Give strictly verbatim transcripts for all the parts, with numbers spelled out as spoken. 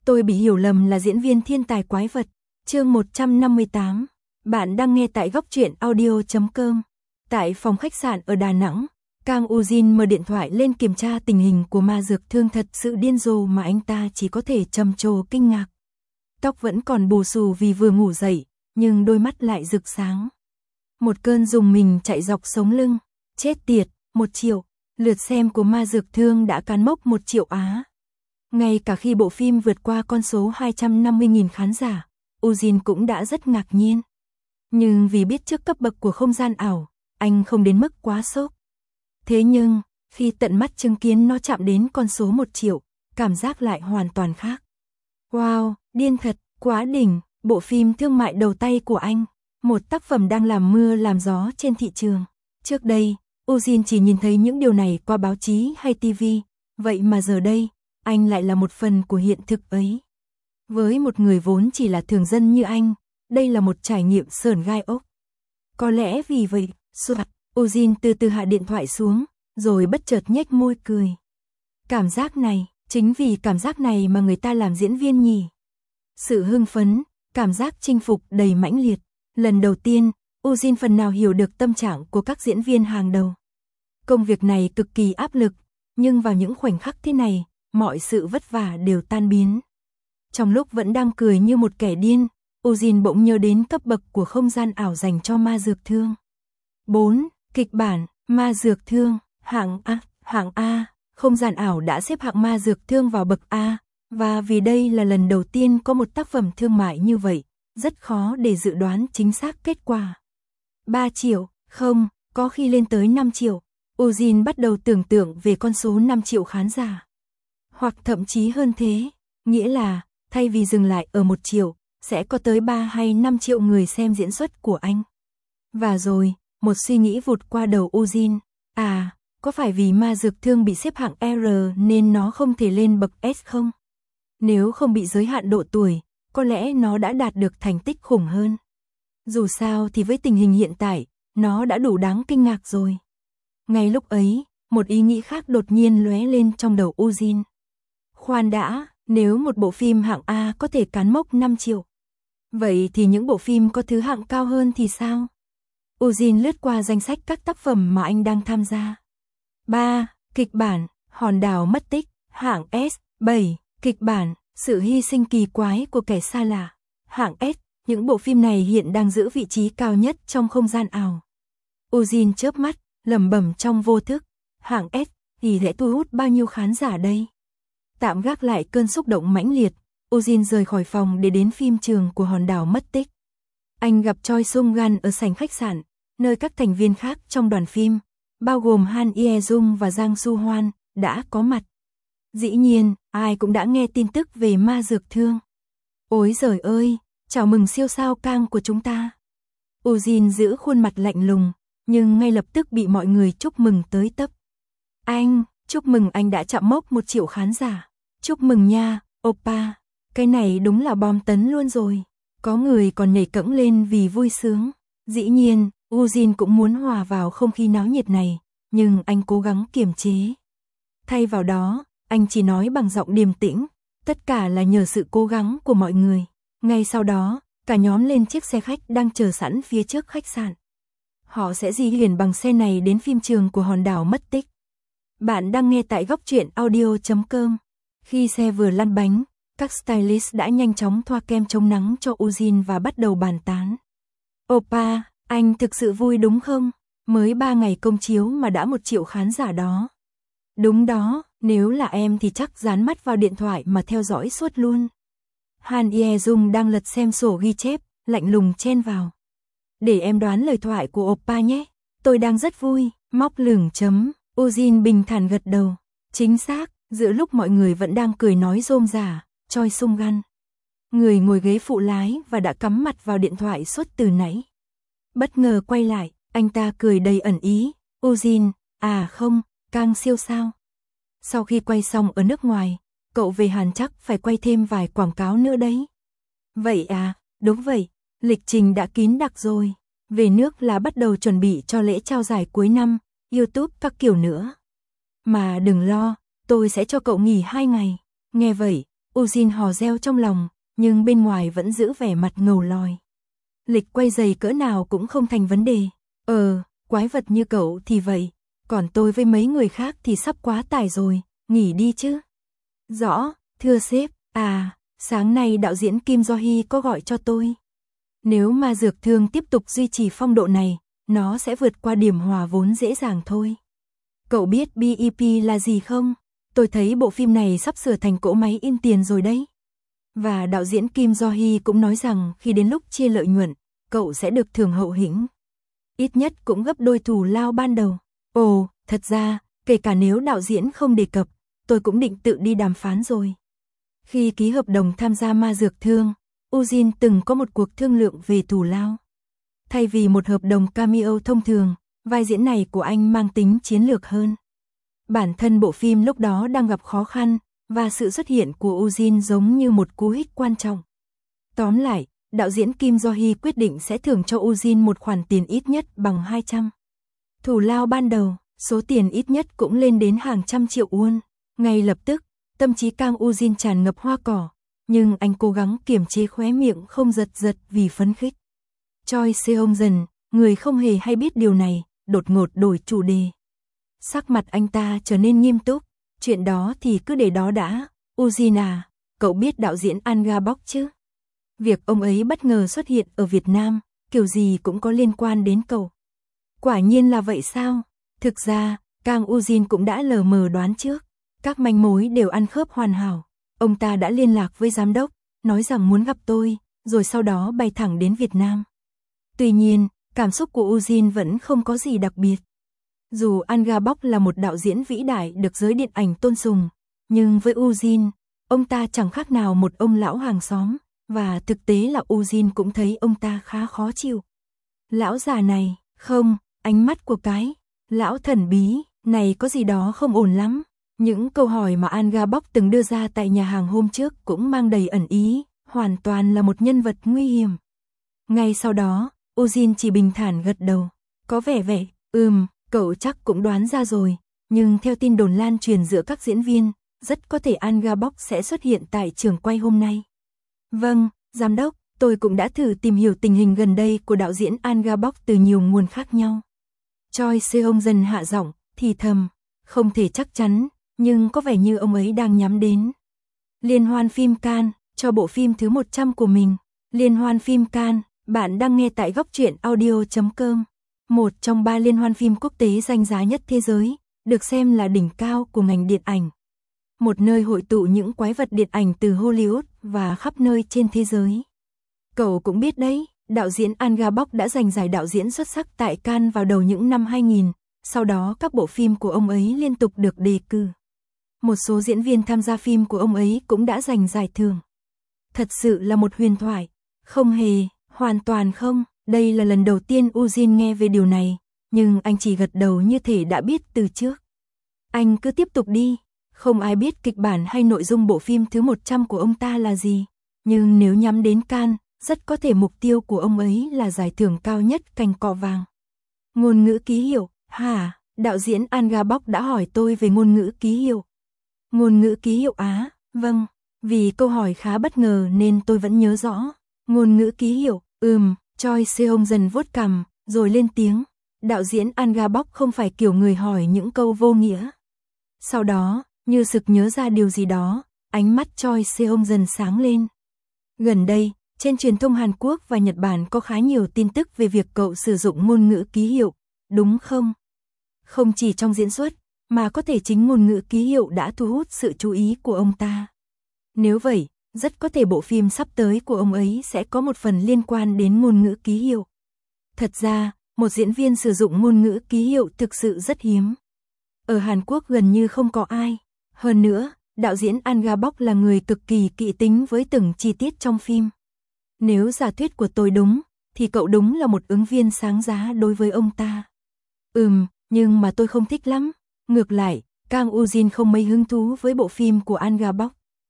Tôi bị hiểu lầm là diễn viên thiên tài quái vật. Chương một trăm năm mươi tám. Bạn đang nghe tại góc truyện audio chấm com. Tại phòng khách sạn ở Đà Nẵng, Kang Ujin mở điện thoại lên kiểm tra tình hình của Ma Dược Thương, thật sự điên rồ mà anh ta chỉ có thể trầm trồ kinh ngạc. Tóc vẫn còn bù xù vì vừa ngủ dậy, nhưng đôi mắt lại rực sáng. Một cơn rùng mình chạy dọc sống lưng. Chết tiệt, một triệu. Lượt xem của Ma Dược Thương đã cán mốc một triệu Á. Ngay cả khi bộ phim vượt qua con số hai trăm năm mươi nghìn khán giả, Ujin cũng đã rất ngạc nhiên. Nhưng vì biết trước cấp bậc của không gian ảo, anh không đến mức quá sốc. Thế nhưng, khi tận mắt chứng kiến nó chạm đến con số một triệu, cảm giác lại hoàn toàn khác. Wow, điên thật, quá đỉnh, bộ phim thương mại đầu tay của anh, một tác phẩm đang làm mưa làm gió trên thị trường. Trước đây, Ujin chỉ nhìn thấy những điều này qua báo chí hay ti vi, vậy mà giờ đây, anh lại là một phần của hiện thực ấy. Với một người vốn chỉ là thường dân như anh, đây là một trải nghiệm sởn gai ốc. Có lẽ vì vậy, soạt, Ujin từ từ hạ điện thoại xuống, rồi bất chợt nhếch môi cười. Cảm giác này, chính vì cảm giác này mà người ta làm diễn viên nhỉ. Sự hưng phấn, cảm giác chinh phục đầy mãnh liệt. Lần đầu tiên, Ujin phần nào hiểu được tâm trạng của các diễn viên hàng đầu. Công việc này cực kỳ áp lực, nhưng vào những khoảnh khắc thế này, mọi sự vất vả đều tan biến. Trong lúc vẫn đang cười như một kẻ điên, Ujin bỗng nhớ đến cấp bậc của không gian ảo dành cho Ma Dược Thương. bốn. Kịch bản, Ma Dược Thương, hạng A, hạng A, không gian ảo đã xếp hạng Ma Dược Thương vào bậc A, và vì đây là lần đầu tiên có một tác phẩm thương mại như vậy, rất khó để dự đoán chính xác kết quả. ba triệu, không, có khi lên tới năm triệu, Ujin bắt đầu tưởng tượng về con số năm triệu khán giả. Hoặc thậm chí hơn thế, nghĩa là, thay vì dừng lại ở một triệu, sẽ có tới ba hay năm triệu người xem diễn xuất của anh. Và rồi, một suy nghĩ vụt qua đầu Ujin, à, có phải vì Ma Dược Thương bị xếp hạng R nên nó không thể lên bậc S không? Nếu không bị giới hạn độ tuổi, có lẽ nó đã đạt được thành tích khủng hơn. Dù sao thì với tình hình hiện tại, nó đã đủ đáng kinh ngạc rồi. Ngay lúc ấy, một ý nghĩ khác đột nhiên lóe lên trong đầu Ujin. Khoan đã, nếu một bộ phim hạng A có thể cán mốc năm triệu, vậy thì những bộ phim có thứ hạng cao hơn thì sao? Ujin lướt qua danh sách các tác phẩm mà anh đang tham gia. ba. Kịch bản, Hòn đảo mất tích, hạng S. bảy. Kịch bản, sự hy sinh kỳ quái của kẻ xa lạ, hạng S. Những bộ phim này hiện đang giữ vị trí cao nhất trong không gian ảo. Ujin chớp mắt, lẩm bẩm trong vô thức, hạng S thì sẽ thu hút bao nhiêu khán giả đây? Tạm gác lại cơn xúc động mãnh liệt, Ujin rời khỏi phòng để đến phim trường của Hòn đảo mất tích. Anh gặp Choi Sung Gan ở sảnh khách sạn, nơi các thành viên khác trong đoàn phim, bao gồm Han Ye Jung và Jang Su Hoan, đã có mặt. Dĩ nhiên, ai cũng đã nghe tin tức về Ma Dược Thương. Ôi giời ơi, chào mừng siêu sao Kang của chúng ta. Ujin giữ khuôn mặt lạnh lùng, nhưng ngay lập tức bị mọi người chúc mừng tới tấp. Anh, chúc mừng anh đã chạm mốc một triệu khán giả. Chúc mừng nha, oppa. Cái này đúng là bom tấn luôn rồi. Có người còn nhảy cẫng lên vì vui sướng. Dĩ nhiên, Ujin cũng muốn hòa vào không khí náo nhiệt này, nhưng anh cố gắng kiềm chế. Thay vào đó, anh chỉ nói bằng giọng điềm tĩnh, tất cả là nhờ sự cố gắng của mọi người. Ngay sau đó, cả nhóm lên chiếc xe khách đang chờ sẵn phía trước khách sạn. Họ sẽ di chuyển bằng xe này đến phim trường của Hòn đảo mất tích. Bạn đang nghe tại góc truyện audio chấm com. Khi xe vừa lăn bánh, các stylist đã nhanh chóng thoa kem chống nắng cho Ujin và bắt đầu bàn tán. Oppa, anh thực sự vui đúng không? Mới ba ngày công chiếu mà đã một triệu khán giả đó. Đúng đó, nếu là em thì chắc dán mắt vào điện thoại mà theo dõi suốt luôn. Han Ye Jung đang lật xem sổ ghi chép, lạnh lùng chen vào. Để em đoán lời thoại của Oppa nhé. Tôi đang rất vui, móc lửng chấm. Ujin bình thản gật đầu. Chính xác, giữa lúc mọi người vẫn đang cười nói rôm rả, Choi Sung Gan, người ngồi ghế phụ lái và đã cắm mặt vào điện thoại suốt từ nãy, bất ngờ quay lại, anh ta cười đầy ẩn ý. Ujin, à không, Kang siêu sao. Sau khi quay xong ở nước ngoài, cậu về Hàn chắc phải quay thêm vài quảng cáo nữa đấy. Vậy à, đúng vậy, lịch trình đã kín đặc rồi. Về nước là bắt đầu chuẩn bị cho lễ trao giải cuối năm, YouTube các kiểu nữa. Mà đừng lo, tôi sẽ cho cậu nghỉ hai ngày. Nghe vậy, Ujin hò reo trong lòng, nhưng bên ngoài vẫn giữ vẻ mặt ngầu lòi. Lịch quay giày cỡ nào cũng không thành vấn đề. Ờ, quái vật như cậu thì vậy, còn tôi với mấy người khác thì sắp quá tải rồi, nghỉ đi chứ. Rõ, thưa sếp, à, sáng nay đạo diễn Kim Do-hee có gọi cho tôi. Nếu mà dược thương tiếp tục duy trì phong độ này, nó sẽ vượt qua điểm hòa vốn dễ dàng thôi. Cậu biết bê e pê là gì không? Tôi thấy bộ phim này sắp sửa thành cỗ máy in tiền rồi đấy. Và đạo diễn Kim Do-hee cũng nói rằng khi đến lúc chia lợi nhuận, cậu sẽ được thưởng hậu hĩnh. Ít nhất cũng gấp đôi thù lao ban đầu. Ồ, thật ra, kể cả nếu đạo diễn không đề cập, tôi cũng định tự đi đàm phán rồi. Khi ký hợp đồng tham gia Ma Dược Thương, Ujin từng có một cuộc thương lượng về thù lao. Thay vì một hợp đồng cameo thông thường, vai diễn này của anh mang tính chiến lược hơn. Bản thân bộ phim lúc đó đang gặp khó khăn, và sự xuất hiện của Ujin giống như một cú hích quan trọng. Tóm lại, đạo diễn Kim Do-hee quyết định sẽ thưởng cho Ujin một khoản tiền ít nhất bằng hai trăm. Thù lao ban đầu, số tiền ít nhất cũng lên đến hàng trăm triệu won. Ngay lập tức, tâm trí Kang Ujin tràn ngập hoa cỏ, nhưng anh cố gắng kiềm chế khóe miệng không giật giật vì phấn khích. Choi Seong-jeon, người không hề hay biết điều này, đột ngột đổi chủ đề. Sắc mặt anh ta trở nên nghiêm túc, chuyện đó thì cứ để đó đã. Ujin à, cậu biết đạo diễn An Ga-bok chứ? Việc ông ấy bất ngờ xuất hiện ở Việt Nam, kiểu gì cũng có liên quan đến cậu. Quả nhiên là vậy sao? Thực ra, Kang Ujin cũng đã lờ mờ đoán trước, các manh mối đều ăn khớp hoàn hảo. Ông ta đã liên lạc với giám đốc, nói rằng muốn gặp tôi, rồi sau đó bay thẳng đến Việt Nam. Tuy nhiên, cảm xúc của Ujin vẫn không có gì đặc biệt. Dù An Ga-bok là một đạo diễn vĩ đại được giới điện ảnh tôn sùng, nhưng với Ujin, ông ta chẳng khác nào một ông lão hàng xóm, và thực tế là Ujin cũng thấy ông ta khá khó chịu. Lão già này, không, ánh mắt của cái lão thần bí này có gì đó không ổn lắm. Những câu hỏi mà An Ga-bok từng đưa ra tại nhà hàng hôm trước cũng mang đầy ẩn ý, hoàn toàn là một nhân vật nguy hiểm. Ngay sau đó, Ujin chỉ bình thản gật đầu. Có vẻ vậy, ừm, cậu chắc cũng đoán ra rồi, nhưng theo tin đồn lan truyền giữa các diễn viên, rất có thể An Ga-bok sẽ xuất hiện tại trường quay hôm nay. Vâng, giám đốc, tôi cũng đã thử tìm hiểu tình hình gần đây của đạo diễn An Ga-bok từ nhiều nguồn khác nhau. Choi Seong-jeon hạ giọng, thì thầm, không thể chắc chắn, nhưng có vẻ như ông ấy đang nhắm đến Liên hoan phim Cannes cho bộ phim thứ một trăm của mình. Liên hoan phim Cannes, bạn đang nghe tại góc truyện audio chấm com, một trong ba liên hoan phim quốc tế danh giá nhất thế giới, được xem là đỉnh cao của ngành điện ảnh. Một nơi hội tụ những quái vật điện ảnh từ Hollywood và khắp nơi trên thế giới. Cậu cũng biết đấy, đạo diễn An Ga-bok đã giành giải đạo diễn xuất sắc tại Cannes vào đầu những năm hai nghìn, sau đó các bộ phim của ông ấy liên tục được đề cử. Một số diễn viên tham gia phim của ông ấy cũng đã giành giải thưởng. Thật sự là một huyền thoại. Không hề, hoàn toàn không, đây là lần đầu tiên Ujin nghe về điều này, nhưng anh chỉ gật đầu như thể đã biết từ trước. Anh cứ tiếp tục đi, không ai biết kịch bản hay nội dung bộ phim thứ một trăm của ông ta là gì, nhưng nếu nhắm đến Cannes, rất có thể mục tiêu của ông ấy là giải thưởng cao nhất cành cọ vàng. Ngôn ngữ ký hiệu, hả? Đạo diễn An Ga-bok đã hỏi tôi về ngôn ngữ ký hiệu. Ngôn ngữ ký hiệu á, vâng, vì câu hỏi khá bất ngờ nên tôi vẫn nhớ rõ. Ngôn ngữ ký hiệu, ừm, Choi Seong-jeon vuốt cằm, rồi lên tiếng. Đạo diễn An Ga-bok không phải kiểu người hỏi những câu vô nghĩa. Sau đó, như sực nhớ ra điều gì đó, ánh mắt Choi Seong-jeon sáng lên. Gần đây, trên truyền thông Hàn Quốc và Nhật Bản có khá nhiều tin tức về việc cậu sử dụng ngôn ngữ ký hiệu, đúng không? Không chỉ trong diễn xuất, mà có thể chính ngôn ngữ ký hiệu đã thu hút sự chú ý của ông ta. Nếu vậy, rất có thể bộ phim sắp tới của ông ấy sẽ có một phần liên quan đến ngôn ngữ ký hiệu. Thật ra, một diễn viên sử dụng ngôn ngữ ký hiệu thực sự rất hiếm. Ở Hàn Quốc gần như không có ai. Hơn nữa, đạo diễn An Ga-bok là người cực kỳ kỹ tính với từng chi tiết trong phim. Nếu giả thuyết của tôi đúng, thì cậu đúng là một ứng viên sáng giá đối với ông ta. Ừm, nhưng mà tôi không thích lắm. Ngược lại, Kang Ujin không mấy hứng thú với bộ phim của An Ga-bok.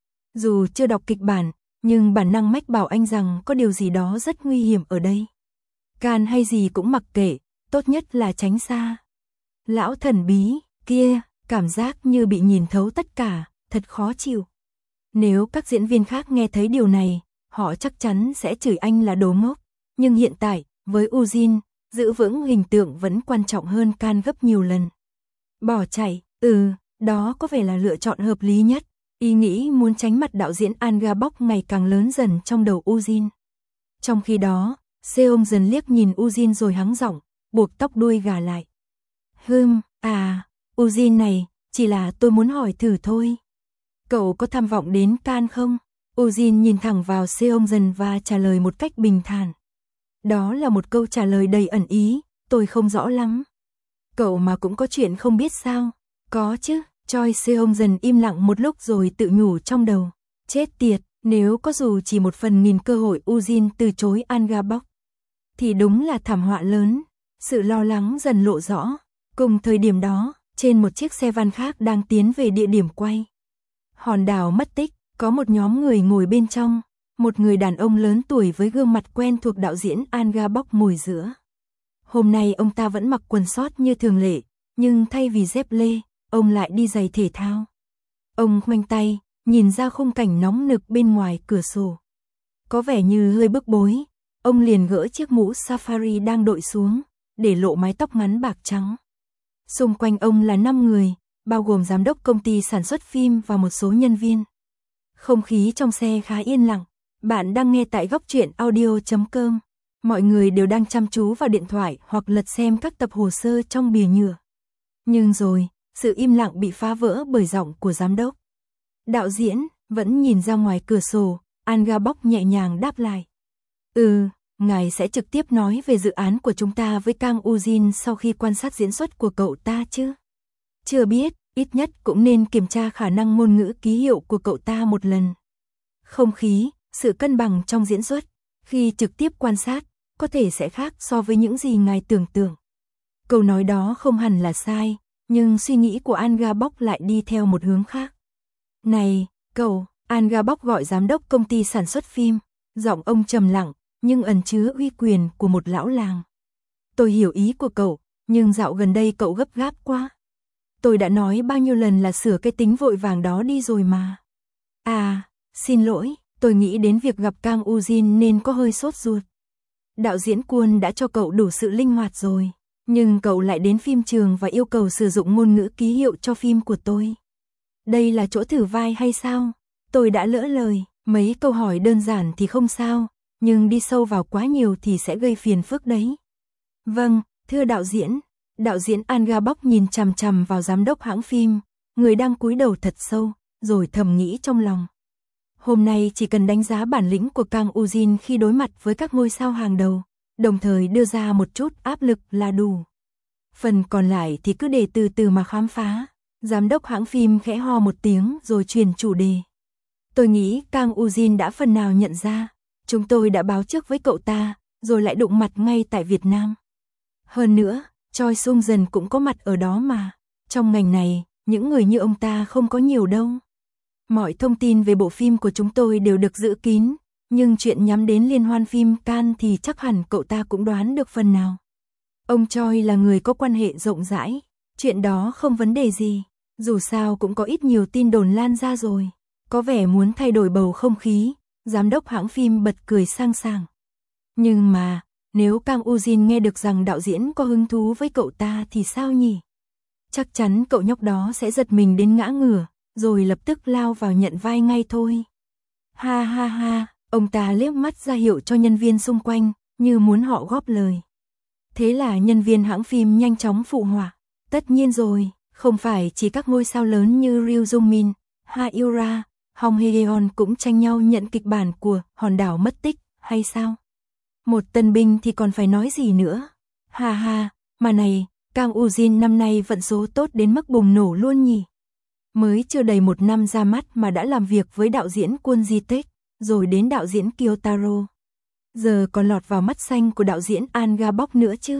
Dù chưa đọc kịch bản, nhưng bản năng mách bảo anh rằng có điều gì đó rất nguy hiểm ở đây. Can hay gì cũng mặc kệ, tốt nhất là tránh xa. Lão thần bí, kia, cảm giác như bị nhìn thấu tất cả, thật khó chịu. Nếu các diễn viên khác nghe thấy điều này, họ chắc chắn sẽ chửi anh là đồ ngốc. Nhưng hiện tại, với Ujin, giữ vững hình tượng vẫn quan trọng hơn can gấp nhiều lần. Bỏ chạy, ừ, đó có vẻ là lựa chọn hợp lý nhất. Ý nghĩ muốn tránh mặt đạo diễn Anga Bok ngày càng lớn dần trong đầu Ujin. Trong khi đó, Seong dần liếc nhìn Ujin rồi hắng giọng, buộc tóc đuôi gà lại. Hừm, à, Ujin này, chỉ là tôi muốn hỏi thử thôi. Cậu có tham vọng đến Cannes không? Ujin nhìn thẳng vào Seong dần và trả lời một cách bình thản. Đó là một câu trả lời đầy ẩn ý, tôi không rõ lắm. Cậu mà cũng có chuyện không biết sao? Có chứ, Choi Seong dần im lặng một lúc rồi tự nhủ trong đầu. Chết tiệt, nếu có dù chỉ một phần nghìn cơ hội Ujin từ chối Anga Bok, thì đúng là thảm họa lớn. Sự lo lắng dần lộ rõ. Cùng thời điểm đó, trên một chiếc xe van khác đang tiến về địa điểm quay. Hòn đảo mất tích, có một nhóm người ngồi bên trong. Một người đàn ông lớn tuổi với gương mặt quen thuộc đạo diễn Anga Bok ngồi giữa. Hôm nay ông ta vẫn mặc quần sót như thường lệ, nhưng thay vì dép lê, ông lại đi giày thể thao. Ông khoanh tay, nhìn ra khung cảnh nóng nực bên ngoài cửa sổ. Có vẻ như hơi bức bối, ông liền gỡ chiếc mũ safari đang đội xuống, để lộ mái tóc ngắn bạc trắng. Xung quanh ông là năm người, bao gồm giám đốc công ty sản xuất phim và một số nhân viên. Không khí trong xe khá yên lặng. Bạn đang nghe tại góc truyện audio chấm com. Mọi người đều đang chăm chú vào điện thoại hoặc lật xem các tập hồ sơ trong bìa nhựa. Nhưng rồi, sự im lặng bị phá vỡ bởi giọng của giám đốc. Đạo diễn vẫn nhìn ra ngoài cửa sổ, Anga Bok nhẹ nhàng đáp lại. Ừ, ngài sẽ trực tiếp nói về dự án của chúng ta với Kang Ujin sau khi quan sát diễn xuất của cậu ta chứ? Chưa biết, ít nhất cũng nên kiểm tra khả năng ngôn ngữ ký hiệu của cậu ta một lần. Không khí, sự cân bằng trong diễn xuất, khi trực tiếp quan sát, có thể sẽ khác so với những gì ngài tưởng tượng. Câu nói đó không hẳn là sai, nhưng suy nghĩ của Anga Bok lại đi theo một hướng khác. Này, cậu, Anga Bok gọi giám đốc công ty sản xuất phim, giọng ông trầm lặng, nhưng ẩn chứa uy quyền của một lão làng. Tôi hiểu ý của cậu, nhưng dạo gần đây cậu gấp gáp quá. Tôi đã nói bao nhiêu lần là sửa cái tính vội vàng đó đi rồi mà. À, xin lỗi, tôi nghĩ đến việc gặp Kang Ujin nên có hơi sốt ruột. Đạo diễn Kwon đã cho cậu đủ sự linh hoạt rồi, nhưng cậu lại đến phim trường và yêu cầu sử dụng ngôn ngữ ký hiệu cho phim của tôi. Đây là chỗ thử vai hay sao? Tôi đã lỡ lời, mấy câu hỏi đơn giản thì không sao, nhưng đi sâu vào quá nhiều thì sẽ gây phiền phức đấy. Vâng, thưa đạo diễn. Đạo diễn Anga Bok nhìn chằm chằm vào giám đốc hãng phim, người đang cúi đầu thật sâu, rồi thầm nghĩ trong lòng. Hôm nay chỉ cần đánh giá bản lĩnh của Kang Ujin khi đối mặt với các ngôi sao hàng đầu, đồng thời đưa ra một chút áp lực là đủ. Phần còn lại thì cứ để từ từ mà khám phá. Giám đốc hãng phim khẽ ho một tiếng rồi truyền chủ đề. Tôi nghĩ Kang Ujin đã phần nào nhận ra, chúng tôi đã báo trước với cậu ta, rồi lại đụng mặt ngay tại Việt Nam. Hơn nữa, Choi Sung Dần cũng có mặt ở đó mà. Trong ngành này, những người như ông ta không có nhiều đâu. Mọi thông tin về bộ phim của chúng tôi đều được giữ kín, nhưng chuyện nhắm đến liên hoan phim Cannes thì chắc hẳn cậu ta cũng đoán được phần nào. Ông Choi là người có quan hệ rộng rãi, chuyện đó không vấn đề gì, dù sao cũng có ít nhiều tin đồn lan ra rồi. Có vẻ muốn thay đổi bầu không khí, giám đốc hãng phim bật cười sang sảng. Nhưng mà, nếu Kang Ujin nghe được rằng đạo diễn có hứng thú với cậu ta thì sao nhỉ? Chắc chắn cậu nhóc đó sẽ giật mình đến ngã ngửa, rồi lập tức lao vào nhận vai ngay thôi. Ha ha ha, ông ta liếc mắt ra hiệu cho nhân viên xung quanh, như muốn họ góp lời. Thế là nhân viên hãng phim nhanh chóng phụ họa. Tất nhiên rồi, không phải chỉ các ngôi sao lớn như Ryu Jung-min, Ha Eura, Hong Hye-yeon cũng tranh nhau nhận kịch bản của Hòn đảo mất tích, hay sao? Một tân binh thì còn phải nói gì nữa? Ha ha, mà này, Kang Ujin năm nay vận số tốt đến mức bùng nổ luôn nhỉ? Mới chưa đầy một năm ra mắt mà đã làm việc với đạo diễn Kwon Ji-taek, rồi đến đạo diễn Kyotaro. Giờ còn lọt vào mắt xanh của đạo diễn Anga Bok nữa chứ.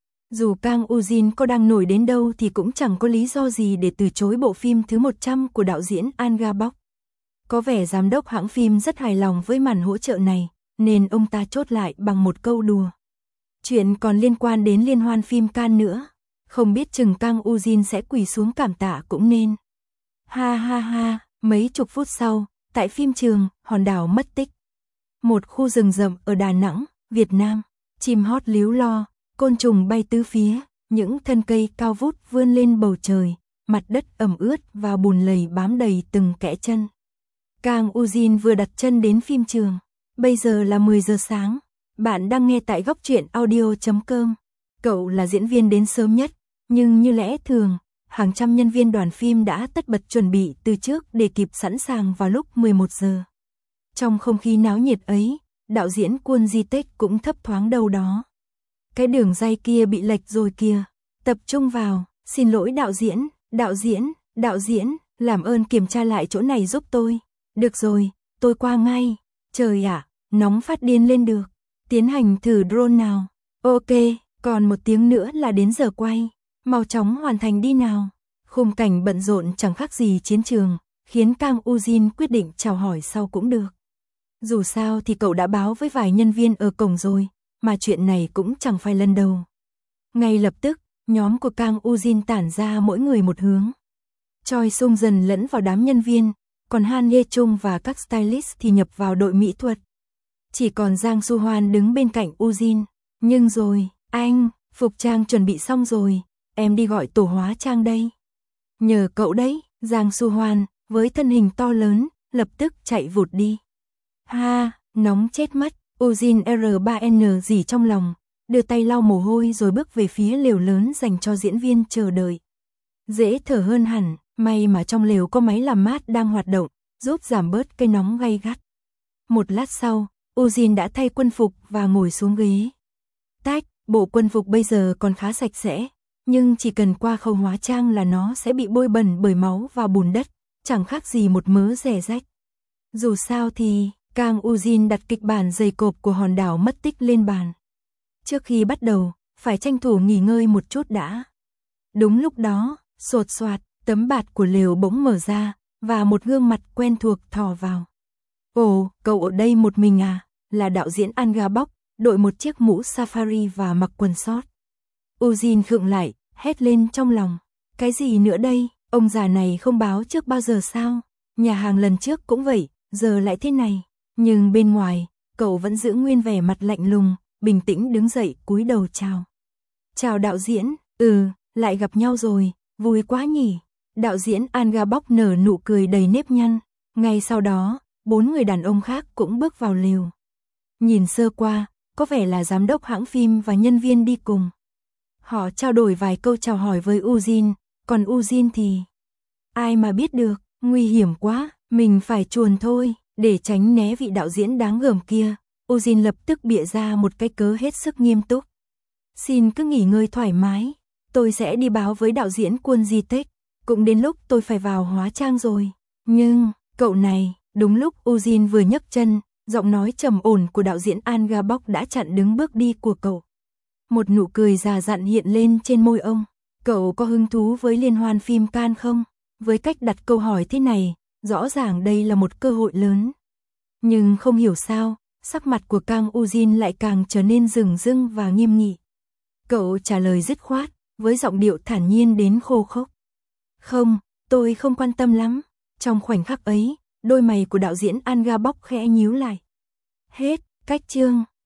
Dù Kang Ujin có đang nổi đến đâu thì cũng chẳng có lý do gì để từ chối bộ phim thứ một trăm của đạo diễn Anga Bok. Có vẻ giám đốc hãng phim rất hài lòng với màn hỗ trợ này, nên ông ta chốt lại bằng một câu đùa. Chuyện còn liên quan đến liên hoan phim Cannes nữa, không biết chừng Kang Ujin sẽ quỳ xuống cảm tạ cũng nên. Ha ha ha, mấy chục phút sau, Tại phim trường, hòn đảo mất tích. Một khu rừng rậm ở Đà Nẵng, Việt Nam. Chim hót líu lo, côn trùng bay tứ phía, những thân cây cao vút vươn lên bầu trời, mặt đất ẩm ướt và bùn lầy bám đầy từng kẽ chân. Kang Ujin vừa đặt chân đến phim trường. Bây giờ là mười giờ sáng. Bạn đang nghe tại góc truyện audio chấm com. Cậu là diễn viên đến sớm nhất, nhưng như lẽ thường, hàng trăm nhân viên đoàn phim đã tất bật chuẩn bị từ trước để kịp sẵn sàng vào lúc mười một giờ. Trong không khí náo nhiệt ấy, đạo diễn Kwon Ji-taek cũng thấp thoáng đâu đó. Cái đường ray kia bị lệch rồi kìa. Tập trung vào, xin lỗi đạo diễn, đạo diễn, đạo diễn, làm ơn kiểm tra lại chỗ này giúp tôi. Được rồi, tôi qua ngay. Trời ạ, nóng phát điên lên được. Tiến hành thử drone nào. Ok, còn một tiếng nữa là đến giờ quay. Mau chóng hoàn thành đi nào. Khung cảnh bận rộn chẳng khác gì chiến trường, khiến Kang Ujin quyết định chào hỏi sau cũng được. Dù sao thì cậu đã báo với vài nhân viên ở cổng rồi, mà chuyện này cũng chẳng phải lần đầu. Ngay lập tức, nhóm của Kang Ujin tản ra mỗi người một hướng. Choi Sung dần lẫn vào đám nhân viên, còn Han Ye Chung và các stylist thì nhập vào đội mỹ thuật. Chỉ còn Giang Su Hoan đứng bên cạnh Ujin. Nhưng rồi, anh, phục trang chuẩn bị xong rồi, em đi gọi tổ hóa trang đây. Nhờ cậu đấy, Giang Su Hoan, với thân hình to lớn, lập tức chạy vụt đi. Ha, nóng chết mất, Ujin R ba N gì trong lòng, đưa tay lau mồ hôi rồi bước về phía lều lớn dành cho diễn viên chờ đợi. Dễ thở hơn hẳn, may mà trong lều có máy làm mát đang hoạt động, giúp giảm bớt cái nóng gay gắt. Một lát sau, Ujin đã thay quân phục và ngồi xuống ghế. Tách, bộ quân phục bây giờ còn khá sạch sẽ, nhưng chỉ cần qua khâu hóa trang là nó sẽ bị bôi bẩn bởi máu và bùn đất, chẳng khác gì một mớ rẻ rách. Dù sao thì, Kang Ujin đặt kịch bản dày cộp của hòn đảo mất tích lên bàn. Trước khi bắt đầu, phải tranh thủ nghỉ ngơi một chút đã. Đúng lúc đó, sột soạt, tấm bạt của lều bỗng mở ra, và một gương mặt quen thuộc thò vào. Ồ, cậu ở đây một mình à? Là đạo diễn Anga Bok, đội một chiếc mũ safari và mặc quần sót. Ujin khựng lại, hét lên trong lòng. Cái gì nữa đây, ông già này không báo trước bao giờ sao? Nhà hàng lần trước cũng vậy, giờ lại thế này. Nhưng bên ngoài, cậu vẫn giữ nguyên vẻ mặt lạnh lùng, bình tĩnh đứng dậy cúi đầu chào. Chào đạo diễn, ừ, lại gặp nhau rồi, vui quá nhỉ. Đạo diễn Anga Bok nở nụ cười đầy nếp nhăn. Ngay sau đó, bốn người đàn ông khác cũng bước vào lều. Nhìn sơ qua, có vẻ là giám đốc hãng phim và nhân viên đi cùng. Họ trao đổi vài câu chào hỏi với Ujin, còn Ujin thì... Ai mà biết được, nguy hiểm quá, mình phải chuồn thôi, để tránh né vị đạo diễn đáng gờm kia. Ujin lập tức bịa ra một cái cớ hết sức nghiêm túc. Xin cứ nghỉ ngơi thoải mái, tôi sẽ đi báo với đạo diễn Kwon Ji-taek, cũng đến lúc tôi phải vào hóa trang rồi. Nhưng, cậu này, đúng lúc Ujin vừa nhấc chân, giọng nói trầm ổn của đạo diễn Anga Bok đã chặn đứng bước đi của cậu. Một nụ cười già dặn hiện lên trên môi ông. Cậu có hứng thú với liên hoan phim Cannes không? Với cách đặt câu hỏi thế này, rõ ràng đây là một cơ hội lớn. Nhưng không hiểu sao, sắc mặt của Kang Ujin lại càng trở nên rừng rưng và nghiêm nghị. Cậu trả lời dứt khoát, với giọng điệu thản nhiên đến khô khốc. Không, tôi không quan tâm lắm. Trong khoảnh khắc ấy, đôi mày của đạo diễn Anga Bok khẽ nhíu lại. Hết, cách chương.